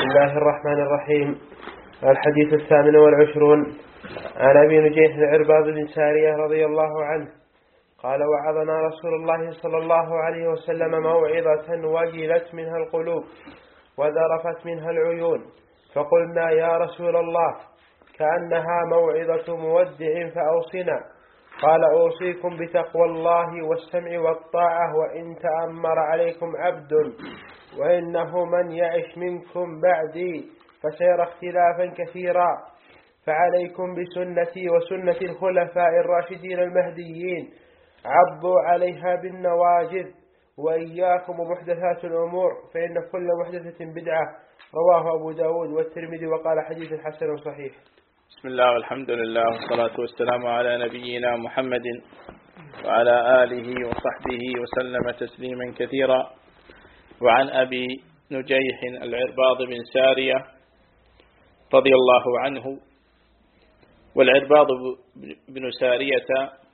بسم الله الرحمن الرحيم. الحديث 28 عن أبي نجيح العرباض بن سارية رضي الله عنه قال: وعظنا رسول الله صلى الله عليه وسلم موعظة وجلت منها القلوب وذرفت منها العيون، فقلنا: يا رسول الله، كأنها موعظة مودع فأوصنا. قال: أوصيكم بتقوى الله والسمع والطاعة، وإن تأمر عليكم عبد، وإنه من يعش منكم بعدي فسيرى اختلافا كثيرا، فعليكم بسنتي وسنة الخلفاء الراشدين المهديين، عضوا عليها بالنواجذ، وإياكم ومحدثات الأمور، فإن كل محدثة بدعة. رواه أبو داود والترمذي وقال: حديث حسن صحيح. بسم الله والحمد لله والصلاة والسلام على نبينا محمد وعلى آله وصحبه وسلم تسليما كثيرا. وعن أبي نجيح العرباض بن سارية رضي الله عنه. والعرباض بن سارية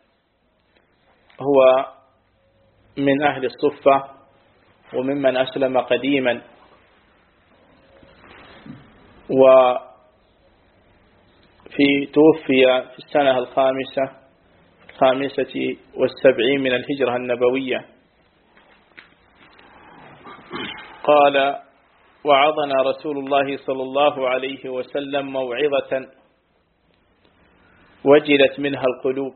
هو من أهل الصفة وممن أسلم قديما، توفي في السنة الخامسة والسبعين من الهجرة النبوية. قال: وعظنا رسول الله صلى الله عليه وسلم موعظة وجلت منها القلوب.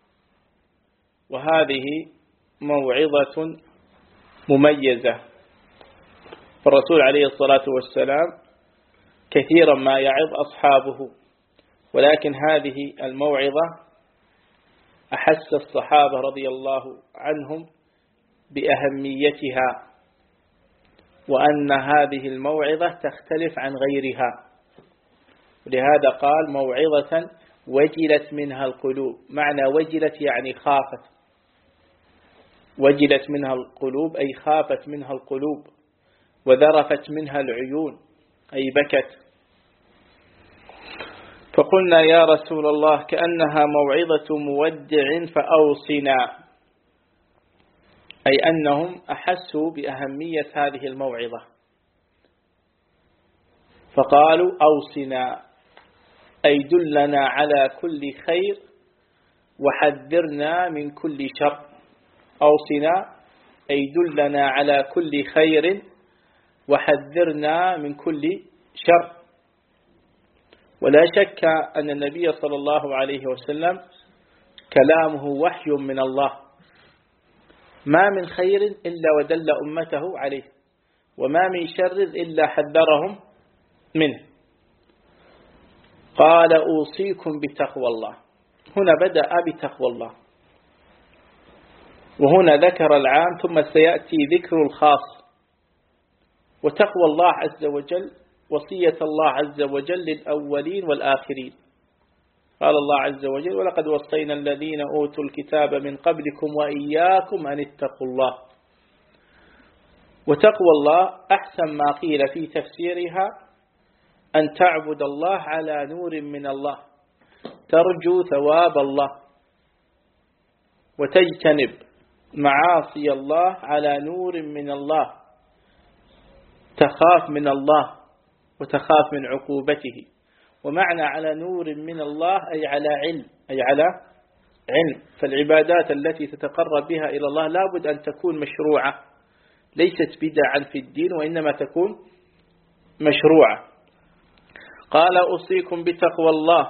وهذه موعظة مميزة، فالرسول عليه الصلاة والسلام كثيرا ما يعظ أصحابه، ولكن هذه الموعظة أحس الصحابة رضي الله عنهم بأهميتها، وأن هذه الموعظة تختلف عن غيرها، ولهذا قال: موعظة وجلت منها القلوب. معنى وجلت يعني خافت، وجلت منها القلوب أي خافت منها القلوب، وذرفت منها العيون أي بكت. فقلنا: يا رسول الله، كأنها موعظة مودع فأوصنا، أي أنهم أحسوا بأهمية هذه الموعظة، فقالوا: أوصنا، أي دلنا على كل خير وحذرنا من كل شر. أوصنا أي دلنا على كل خير وحذرنا من كل شر. ولا شك أن النبي صلى الله عليه وسلم كلامه وحي من الله، ما من خير إلا ودل أمته عليه، وما من شر إلا حذرهم منه. قال: أوصيكم بتقوى الله. هنا بدأ بتقوى الله، وهنا ذكر العام ثم سيأتي ذكر الخاص. وتقوى الله عز وجل وصية الله عز وجل للأولين والآخرين. قال الله عز وجل: ولقد وصينا الذين أوتوا الكتاب من قبلكم وإياكم أن اتقوا الله. وتقوى الله أحسن ما قيل في تفسيرها أن تعبد الله على نور من الله، ترجو ثواب الله، وتجتنب معاصي الله على نور من الله، تخاف من الله وتخاف من عقوبته. ومعنى على نور من الله أي على علم. فالعبادات التي تتقرب بها إلى الله لابد أن تكون مشروعة، ليست بدعا في الدين، وإنما تكون مشروعة. قال: أوصيكم بتقوى الله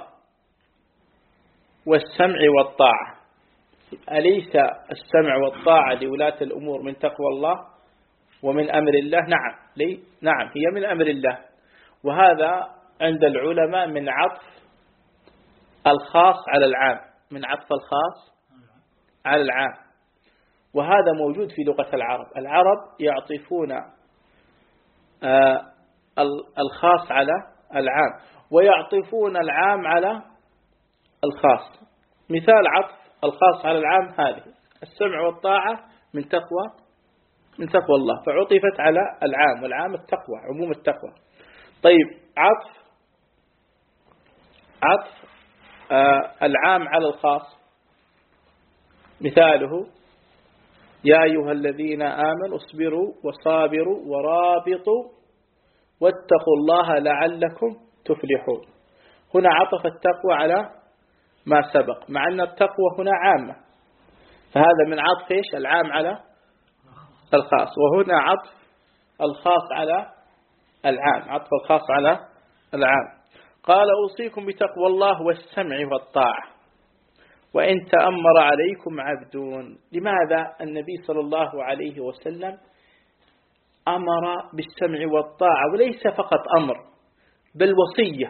والسمع والطاعة. أليس السمع والطاعة لولاة الأمور من تقوى الله ومن أمر الله؟ نعم، هي من أمر الله. وهذا عند العلماء من عطف الخاص على العام، من عطف الخاص على العام. وهذا موجود في لغة العرب يعطفون الخاص على العام، ويعطفون العام على الخاص. مثال عطف الخاص على العام هذه: السمع والطاعة من تقوى الله، فعطفت على العام، والعام التقوى، عموم التقوى. طيب، عطف العام على الخاص، مثاله: يا أيها الذين آمنوا اصبروا وصابروا ورابطوا واتقوا الله لعلكم تفلحون. هنا عطف التقوى على ما سبق، مع أن التقوى هنا عامة، فهذا من عطف إيش؟ العام على الخاص، وهنا عطف الخاص على العام، عطف الخاص على العام. قال أوصيكم بتقوى الله والسمع والطاعة وإن تأمر عليكم عبد. لماذا النبي صلى الله عليه وسلم أمر بالسمع والطاعة؟ وليس فقط أمر، بل وصية،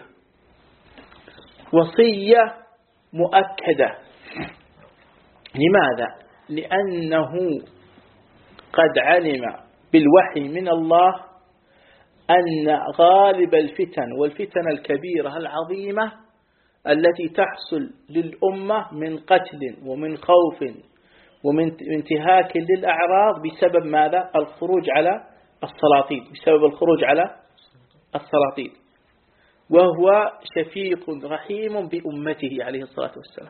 وصية مؤكدة. لماذا؟ لأنه قد علم بالوحي من الله أن غالب الفتن والفتن الكبيرة العظيمة التي تحصل للأمة من قتل ومن خوف ومن انتهاك للأعراض بسبب ماذا؟ الخروج على السلاطين، بسبب الخروج على السلاطين، وهو شفيق رحيم بأمته عليه الصلاة والسلام،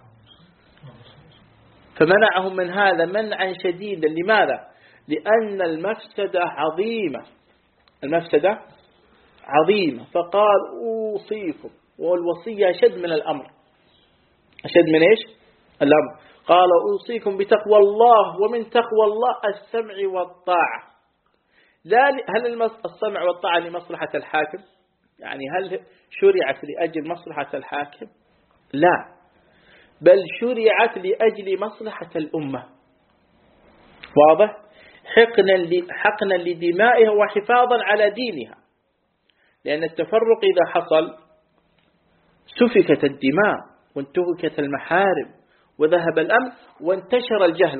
فمنعهم من هذا منعا شديدا. لماذا؟ لأن المفسدة عظيمة، المفسدة عظيمة، فقال أوصيكم، والوصية أشد من الأمر، أشد من إيش؟ الأمر. قال أوصيكم بتقوى الله، ومن تقوى الله السمع والطاعة. لا هل السمع والطاعة لمصلحة الحاكم؟ يعني هل شرعت لأجل مصلحة الحاكم؟ لا، بل شرعت لأجل مصلحة الأمة. واضح؟ حقنا لدمائها وحفاظا على دينها، لأن التفرق إذا حصل سفكت الدماء وانتهكت المحارم وذهب الأمن وانتشر الجهل،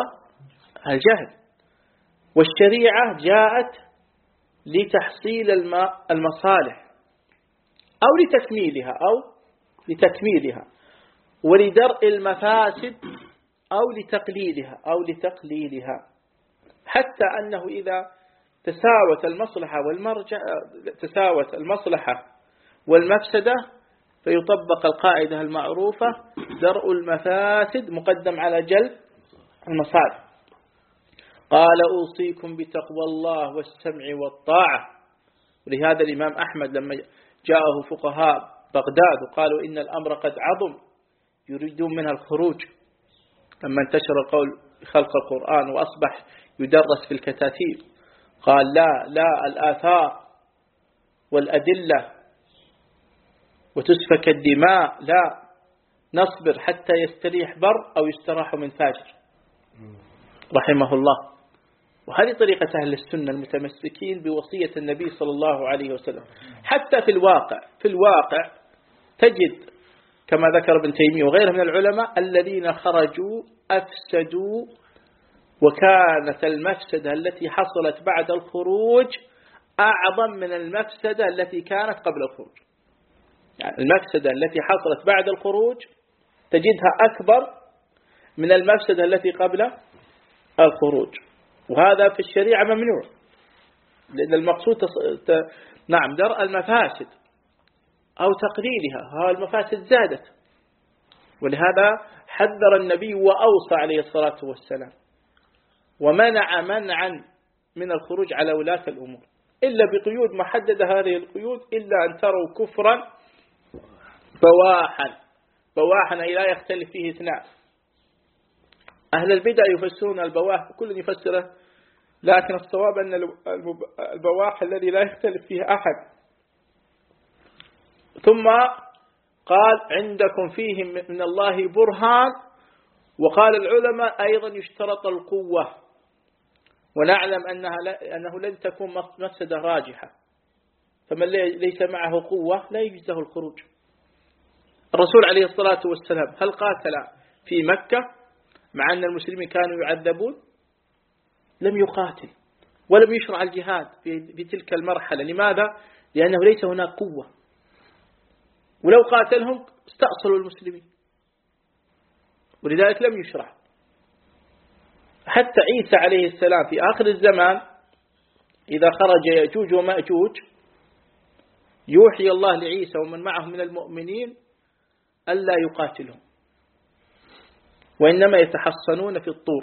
والشريعة جاءت لتحصيل المصالح أو لتكميلها ولدرء المفاسد أو لتقليلها، حتى أنه إذا تساوت المصلحة والمفسدة فيطبق القاعدة المعروفة: درء المفاسد مقدم على جلب المصالح. قال أوصيكم بتقوى الله والسمع والطاعة. ولهذا الإمام أحمد لما جاءه فقهاء بغداد وقالوا إن الأمر قد عظم يريدون منها الخروج، لما انتشر القول بخلق القرآن وأصبح يدرس في الكتاتيب، قال لا الآثار والأدلة وتسفك الدماء، لا، نصبر حتى يستريح بر أو يستراح من فاجر، رحمه الله. وهذه طريقة أهل السنة المتمسكين بوصية النبي صلى الله عليه وسلم. حتى في الواقع تجد كما ذكر ابن تيمية وغيره من العلماء الذين خرجوا أفسدوا، وكانت المفسدة التي حصلت بعد الخروج أعظم من المفسدة التي كانت قبل الخروج. يعني المفسدة التي حصلت بعد الخروج تجدها أكبر من المفسدة التي قبل الخروج، وهذا في الشريعة ممنوع، لأن المقصود درء المفاسد أو تقليلها، المفاسد زادت. ولهذا حذر النبي وأوصى عليه الصلاة والسلام ومنع منعا من الخروج على ولاة الأمور إلا بقيود محددة. هذه القيود: إلا أن تروا كفرا بواحا أي لا يختلف فيه اثنان. أهل البدع يفسرون البواح، كل يفسره، لكن الصواب أن البواح الذي لا يختلف فيه أحد. ثم قال: عندكم فيه من الله برهان. وقال العلماء أيضا يشترط القوة، ونعلم أنه لن تكون مفسدة راجحة، فمن ليس معه قوة لا يجزه الخروج. الرسول عليه الصلاة والسلام هل قاتل في مكة مع أن المسلمين كانوا يعذبون؟ لم يقاتل، ولم يشرع الجهاد في تلك المرحلة. لماذا؟ لأنه ليس هناك قوة، ولو قاتلهم استأصلوا المسلمين، ولذلك لم يشرع. حتى عيسى عليه السلام في آخر الزمان إذا خرج يأجوج ومأجوج يوحي الله لعيسى ومن معه من المؤمنين ألا يقاتلهم، وإنما يتحصنون في الطور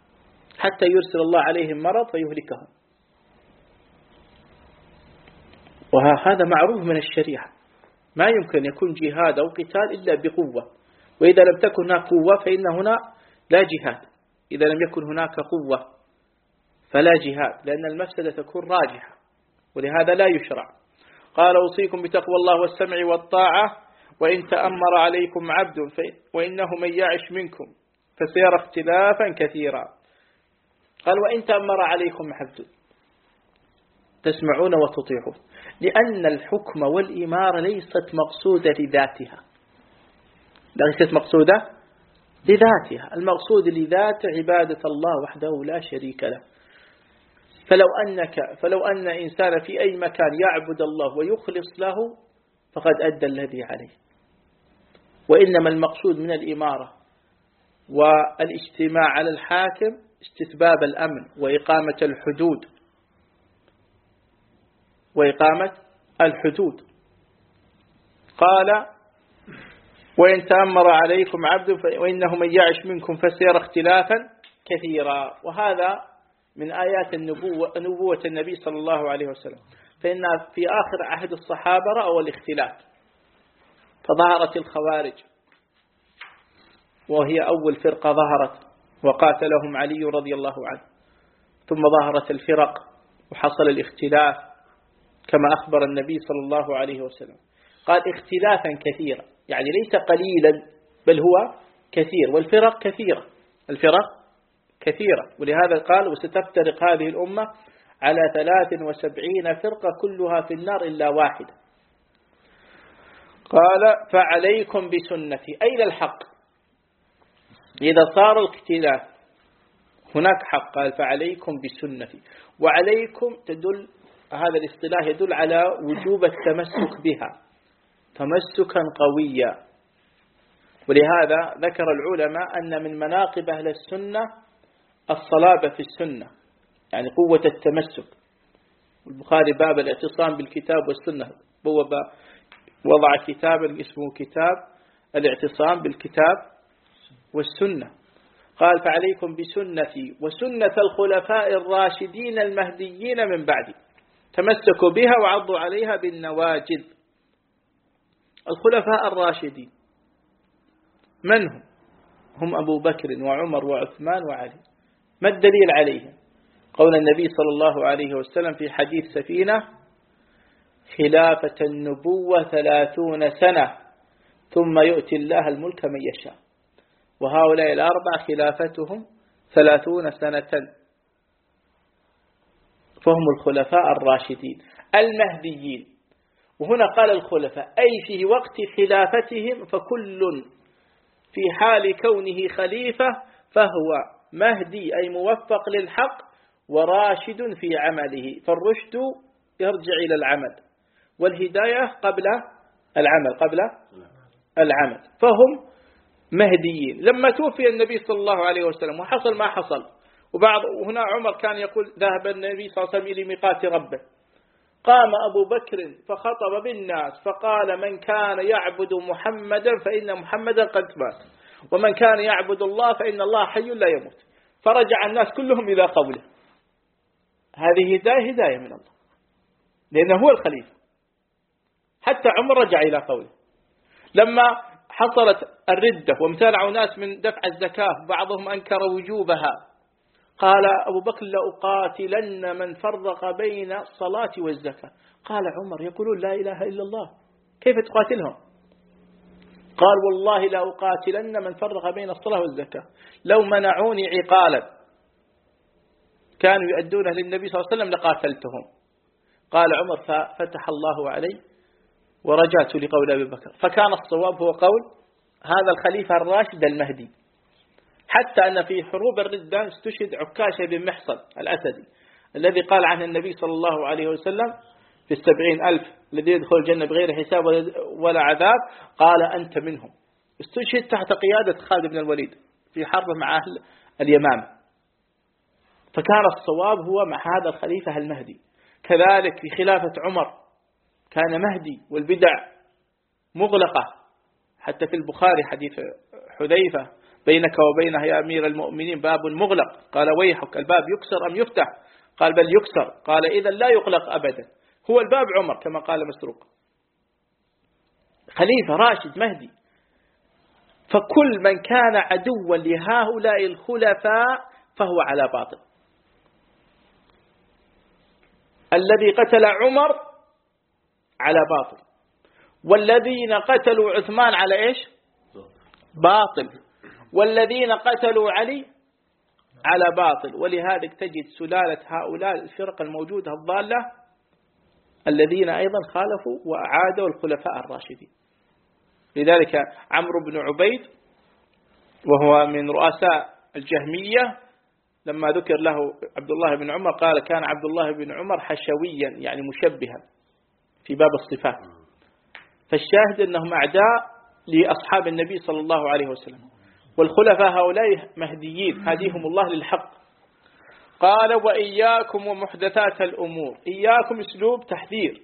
حتى يرسل الله عليهم مرض فيهلكهم. وهذا معروف من الشريعة، ما يمكن يكون جهاد أو قتال إلا بقوة، وإذا لم تكن هناك قوة فإن هنا لا جهاد، إذا لم يكن هناك قوة فلا جهاد، لأن المفسدة تكون راجحة، ولهذا لا يشرع. قال أوصيكم بتقوى الله والسمع والطاعة وإن تأمر عليكم عبد وإنه من يعش منكم فسيرى اختلافا كثيرا. قال وإن تأمر عليكم عبد، تسمعون وتطيعون، لأن الحكم والإمارة ليست مقصودة لذاتها، ليست مقصودة لذاتها، المقصود لذات عبادة الله وحده لا شريك له. فلو أن إنسان في أي مكان يعبد الله ويخلص له فقد أدى الذي عليه. وإنما المقصود من الإمارة والاجتماع على الحاكم استتباب الأمن وإقامة الحدود. قال وإن تأمر عليكم عبد وإنه من يعش منكم فسيرى اختلافا كثيرا. وهذا من آيات نبوة النبي صلى الله عليه وسلم، فإن في آخر عهد الصحابة رأوا الاختلاف، فظهرت الخوارج وهي أول فرقة ظهرت وقاتلهم علي رضي الله عنه، ثم ظهرت الفرق وحصل الاختلاف كما أخبر النبي صلى الله عليه وسلم، قال اختلافا كثيرا، يعني ليس قليلا بل هو كثير، والفرق كثيرة، الفرق كثيرة، ولهذا قال وستفترق هذه الأمة على 73 فرقة كلها في النار إلا واحدة. قال فعليكم بسنتي، أين الحق؟ إذا صار الاختلاف هناك حق، قال فعليكم بسنتي، وعليكم تدل، هذا الاصطلاح يدل على وجوب التمسك بها تمسكا قويا. ولهذا ذكر العلماء أن من مناقب أهل السنة الصلابة في السنة، يعني قوة التمسك. البخاري باب الاعتصام بالكتاب والسنة، وضع كتابا اسمه كتاب الاعتصام بالكتاب والسنة. قال فعليكم بسنتي وسنة الخلفاء الراشدين المهديين من بعدي، تمسكوا بها وعضوا عليها بالنواجذ. الخلفاء الراشدين من هم؟ هم أبو بكر وعمر وعثمان وعلي. ما الدليل عليهم؟ قول النبي صلى الله عليه وسلم في حديث سفينة خلافة النبوة 30 سنة ثم يؤتي الله الملك من يشاء، وهؤلاء الأربع خلافتهم 30 سنة، فهم الخلفاء الراشدين المهديين. وهنا قال الخلفاء أي في وقت خلافتهم، فكل في حال كونه خليفة فهو مهدي أي موفق للحق وراشد في عمله، فالرشد يرجع إلى العمل والهداية قبل العمل، فهم مهديين. لما توفي النبي صلى الله عليه وسلم وحصل ما حصل، وهنا عمر كان يقول ذهب النبي صلى الله عليه وسلم إلى ميقات ربه، قام أبو بكر فخطب بالناس فقال من كان يعبد محمدا فإن محمدا قد مات، ومن كان يعبد الله فإن الله حي لا يموت، فرجع الناس كلهم إلى قوله. هذه هداية من الله، لأنه هو الخليفة. حتى عمر رجع إلى قوله. لما حصلت الردة وامتنعوا ناس من دفع الزكاة، بعضهم أنكر وجوبها، قال أبو بكر لأقاتلن من فرق بين الصلاة والزكاة. قال عمر يقولون لا إله إلا الله، كيف تقاتلهم؟ قال والله لأقاتلن من فرق بين الصلاة والزكاة، لو منعوني عقالا كانوا يؤدونه للنبي صلى الله عليه وسلم لقاتلتهم. قال عمر ففتح الله علي ورجعت لقول أبي بكر، فكان الصواب هو قول هذا الخليفة الراشد المهدي. حتى أن في حروب الردة استشهد عكاشة بن محصن الأسدي الذي قال عنه النبي صلى الله عليه وسلم في 70,000 الذي يدخل الجنة بغير حساب ولا عذاب، قال أنت منهم. استشهد تحت قيادة خالد بن الوليد في حرب مع أهل اليمامة. فكان الصواب هو مع هذا الخليفة المهدي. كذلك في خلافة عمر كان مهدي والبدع مغلقة. حتى في البخاري حديث حذيفة بينك وبينه يا أمير المؤمنين باب مغلق، قال ويحك الباب يكسر أم يفتح؟ قال بل يكسر، قال إذا لا يغلق أبدا. هو الباب عمر كما قال مسروق، خليفة راشد مهدي. فكل من كان عدوا لهؤلاء الخلفاء فهو على باطل. الذي قتل عمر على باطل، والذين قتلوا عثمان على إيش؟ باطل، والذين قتلوا علي على باطل. ولهذا تجد سلالة هؤلاء الفرق الموجودة الضالة الذين أيضا خالفوا وأعادوا الخلفاء الراشدين. لذلك عمرو بن عبيد وهو من رؤساء الجهمية لما ذكر له عبد الله بن عمر قال كان عبد الله بن عمر حشويا يعني مشبها في باب الصفات. فالشاهد أنهم أعداء لأصحاب النبي صلى الله عليه وسلم، والخلفاء هؤلاء مهديين هديهم الله للحق. قال وإياكم ومحدثات الأمور، إياكم أسلوب تحذير،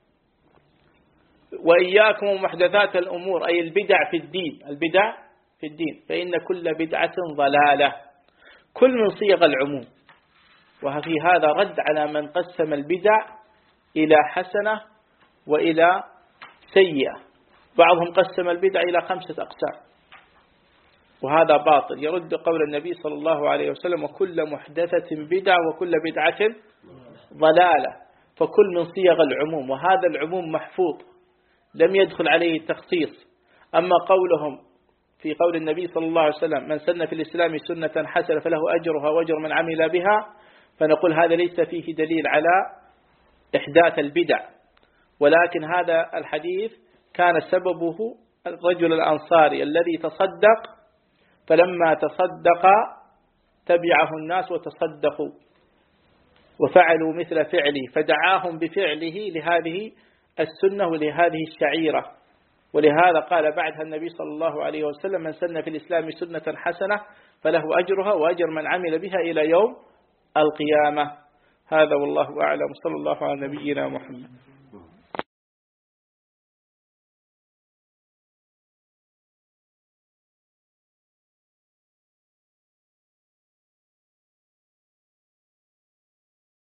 وإياكم ومحدثات الأمور أي البدع في الدين، البدع في الدين، فإن كل بدعة ضلالة، كل من صيغ العموم. وفي هذا رد على من قسم البدع إلى حسنة وإلى سيئة. بعضهم قسم البدع إلى 5 أقسام، وهذا باطل، يرد قول النبي صلى الله عليه وسلم وكل محدثة بدعة وكل بدعة ضلالة. فكل من صيغ العموم، وهذا العموم محفوظ لم يدخل عليه التخصيص. أما قولهم في قول النبي صلى الله عليه وسلم من سن في الإسلام سنة حسنة فله أجرها وأجر من عمل بها، فنقول هذا ليس فيه دليل على إحداث البدع، ولكن هذا الحديث كان سببه الرجل الأنصاري الذي تصدق، فلما تصدق تبعه الناس وتصدقوا وفعلوا مثل فعله، فدعاهم بفعله لهذه السنة ولهذه الشعيرة. ولهذا قال بعدها النبي صلى الله عليه وسلم من سن في الإسلام سنة حسنة فله أجرها وأجر من عمل بها إلى يوم القيامة. هذا والله أعلم، صلى الله على نبينا محمد.